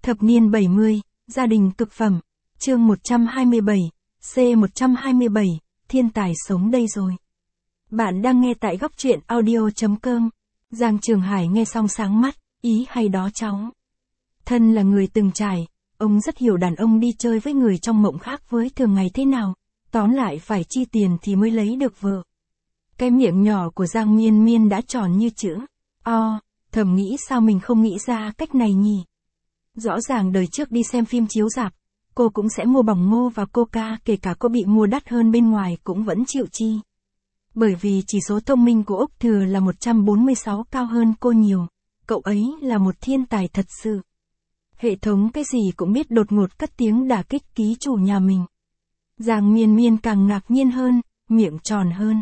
Thập niên 70, gia đình cực phẩm. Chương 127, C127, thiên tài sống đây rồi. Bạn đang nghe tại góc truyện audio.com. Giang Trường Hải nghe xong sáng mắt, ý hay đó cháu. Thân là người từng trải, ông rất hiểu đàn ông đi chơi với người trong mộng khác với thường ngày thế nào, tóm lại phải chi tiền thì mới lấy được vợ. Cái miệng nhỏ của Giang Miên Miên đã tròn như chữ O, thầm nghĩ sao mình không nghĩ ra cách này nhỉ. Rõ ràng đời trước đi xem phim chiếu rạp, cô cũng sẽ mua bỏng ngô và coca, kể cả có bị mua đắt hơn bên ngoài cũng vẫn chịu chi. Bởi vì chỉ số thông minh của Úc Thừa là 146 cao hơn cô nhiều, cậu ấy là một thiên tài thật sự. Hệ thống cái gì cũng biết đột ngột cất tiếng đả kích ký chủ nhà mình. Giang Miên Miên càng ngạc nhiên hơn, miệng tròn hơn.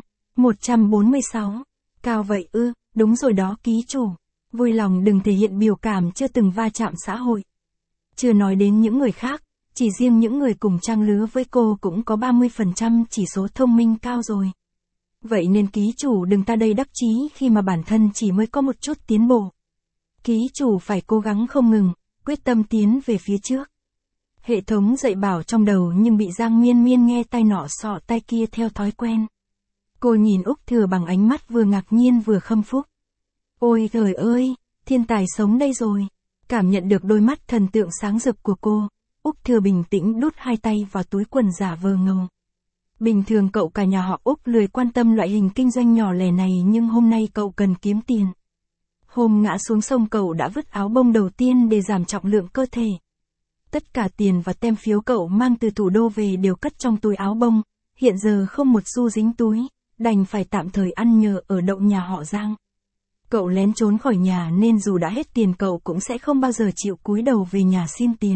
146, cao vậy ư, đúng rồi đó ký chủ. Vui lòng đừng thể hiện biểu cảm chưa từng va chạm xã hội. Chưa nói đến những người khác, chỉ riêng những người cùng trang lứa với cô cũng có 30% chỉ số thông minh cao rồi. Vậy nên ký chủ đừng ta đây đắc chí khi mà bản thân chỉ mới có một chút tiến bộ. Ký chủ phải cố gắng không ngừng, quyết tâm tiến về phía trước. Hệ thống dạy bảo trong đầu nhưng bị Giang Miên Miên nghe tai nọ sọ tai kia theo thói quen. Cô nhìn Úc Thừa bằng ánh mắt vừa ngạc nhiên vừa khâm phục. Ôi trời ơi, thiên tài sống đây rồi. Cảm nhận được đôi mắt thần tượng sáng rực của cô, Úc Thừa bình tĩnh đút hai tay vào túi quần giả vờ ngầu. Bình thường cậu cả nhà họ Úc lười quan tâm loại hình kinh doanh nhỏ lẻ này, nhưng hôm nay cậu cần kiếm tiền. Hôm ngã xuống sông cậu đã vứt áo bông đầu tiên để giảm trọng lượng cơ thể. Tất cả tiền và tem phiếu cậu mang từ thủ đô về đều cất trong túi áo bông, hiện giờ không một xu dính túi, đành phải tạm thời ăn nhờ ở đậu nhà họ Giang. Cậu lén trốn khỏi nhà nên dù đã hết tiền cậu cũng sẽ không bao giờ chịu cúi đầu về nhà xin tiền.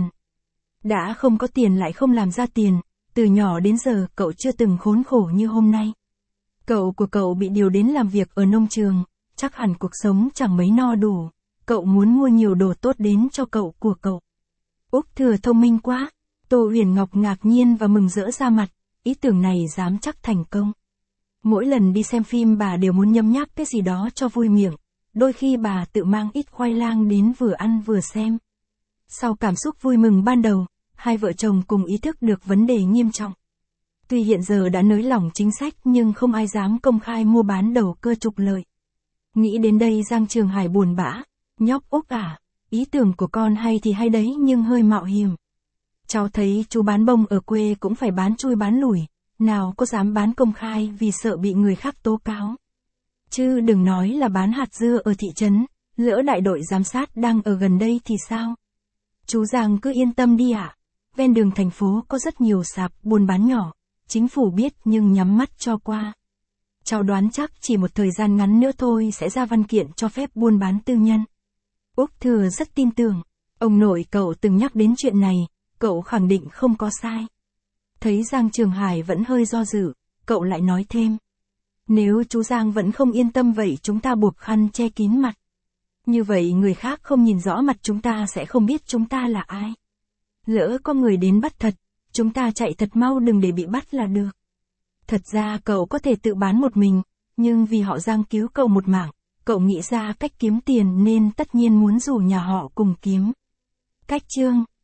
Đã không có tiền lại không làm ra tiền, từ nhỏ đến giờ cậu chưa từng khốn khổ như hôm nay. Cậu của cậu bị điều đến làm việc ở nông trường, chắc hẳn cuộc sống chẳng mấy no đủ, cậu muốn mua nhiều đồ tốt đến cho cậu của cậu. Úc Thừa thông minh quá, Tô Huyền Ngọc ngạc nhiên và mừng rỡ ra mặt, ý tưởng này dám chắc thành công. Mỗi lần đi xem phim bà đều muốn nhấm nháp cái gì đó cho vui miệng, đôi khi bà tự mang ít khoai lang đến vừa ăn vừa xem. Sau cảm xúc vui mừng ban đầu, hai vợ chồng cùng ý thức được vấn đề nghiêm trọng. Tuy hiện giờ đã nới lỏng chính sách nhưng không ai dám công khai mua bán đầu cơ trục lợi. Nghĩ đến đây Giang Trường Hải buồn bã, nhóc Úc à, ý tưởng của con hay thì hay đấy nhưng hơi mạo hiểm. Cháu thấy chú bán bông ở quê cũng phải bán chui bán lủi, nào có dám bán công khai vì sợ bị người khác tố cáo. Chứ đừng nói là bán hạt dưa ở thị trấn, lỡ đại đội giám sát đang ở gần đây thì sao? Chú Giang cứ yên tâm đi ạ. Ven đường thành phố có rất nhiều sạp buôn bán nhỏ, chính phủ biết nhưng nhắm mắt cho qua. Cháu đoán chắc chỉ một thời gian ngắn nữa thôi sẽ ra văn kiện cho phép buôn bán tư nhân. Úc Thừa rất tin tưởng, ông nội cậu từng nhắc đến chuyện này, cậu khẳng định không có sai. Thấy Giang Trường Hải vẫn hơi do dự, cậu lại nói thêm. Nếu chú Giang vẫn không yên tâm vậy chúng ta buộc khăn che kín mặt. Như vậy người khác không nhìn rõ mặt chúng ta sẽ không biết chúng ta là ai. Lỡ có người đến bắt thật, chúng ta chạy thật mau đừng để bị bắt là được. Thật ra cậu có thể tự bán một mình, nhưng vì họ Giang cứu cậu một mạng, cậu nghĩ ra cách kiếm tiền nên tất nhiên muốn rủ nhà họ cùng kiếm. Cách chương